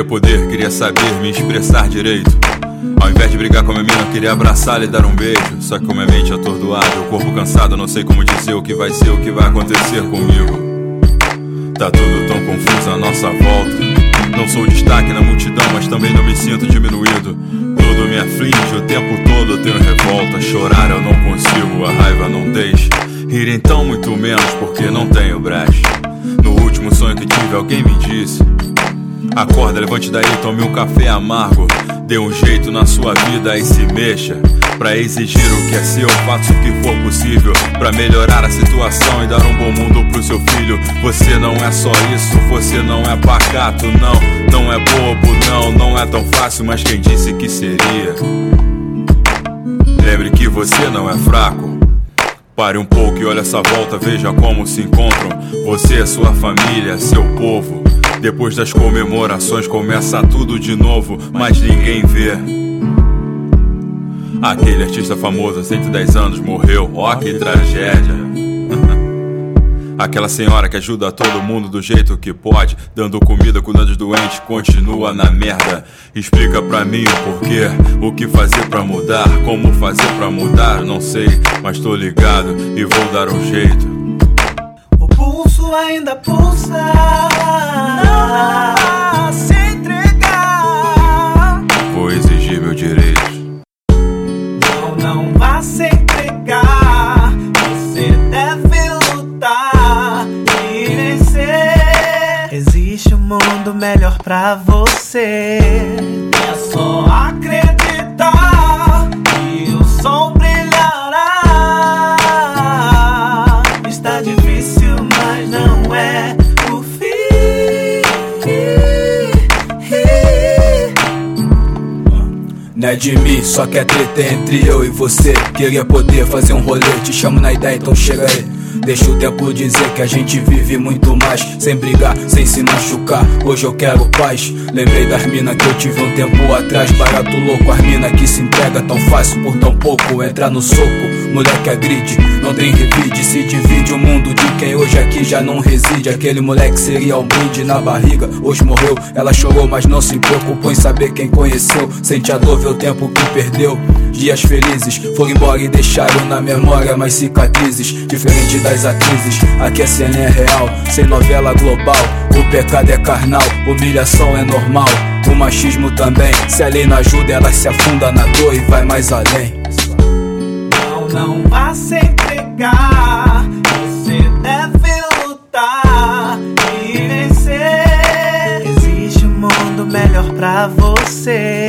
Queria poder, queria saber, me expressar direito. Ao invés de brigar com a minha mina, eu queria abraçá-la e dar um beijo. Só que com minha mente atordoada, o corpo cansado, eu não sei como dizer o que vai ser, o que vai acontecer comigo. Tá tudo tão confuso à nossa volta. Não sou destaque na multidão, mas também não me sinto diminuído. Tudo me aflige, o tempo todo eu tenho revolta. Chorar eu não consigo, a raiva não deixa. Rir então muito menos, porque não tenho brecha. No último sonho que tive, alguém me disse: acorda, levante daí, tome um café amargo. Dê um jeito na sua vida e se mexa. Pra exigir o que é seu, faça o que for possível pra melhorar a situação e dar um bom mundo pro seu filho. Você não é só isso, você não é pacato, não é bobo, não é tão fácil, mas quem disse que seria? Lembre que você não é fraco. Pare um pouco e olhe essa volta, veja como se encontram você, sua família, seu povo. Depois das comemorações começa tudo de novo, mas ninguém vê. Aquele artista famoso há 110 anos morreu, ó que tragédia. Aquela senhora que ajuda todo mundo do jeito que pode, dando comida, cuidando dos doentes, continua na merda. Explica pra mim o porquê, o que fazer pra mudar, como fazer pra mudar, não sei, mas tô ligado e vou dar um jeito. O pulso ainda pulsa, não se entregar. Vou exigir meu direito. Não vá se entregar. Você deve lutar e vencer. Existe um mundo melhor pra você. É só acreditar que o sol brilhará. Está difícil, mas não é o fim. Não é de mim, só que é treta entre eu e você. Queria poder fazer um rolê, te chamo na ideia, então chega aí. Deixa o tempo dizer que a gente vive muito mais, sem brigar, sem se machucar. Hoje eu quero paz. Lembrei das minas que eu tive um tempo atrás. Barato louco, as minas que se entrega tão fácil por tão pouco. Entrar no soco, moleque agride, não tem revide. Se divide o mundo de quem hoje aqui já não reside. Aquele moleque seria um brinde na barriga, hoje morreu. Ela chorou, mas não se preocupou em saber quem conheceu. Sente a dor, vê o tempo que perdeu. Dias felizes foram embora e deixaram na memória mais cicatrizes. Diferente das atrizes, aqui a cena é real, sem novela global. O pecado é carnal, humilhação é normal. O machismo também, se a lei não ajuda, ela se afunda na dor e vai mais além. Não vá se entregar. Você deve lutar e vencer. Existe um mundo melhor pra você.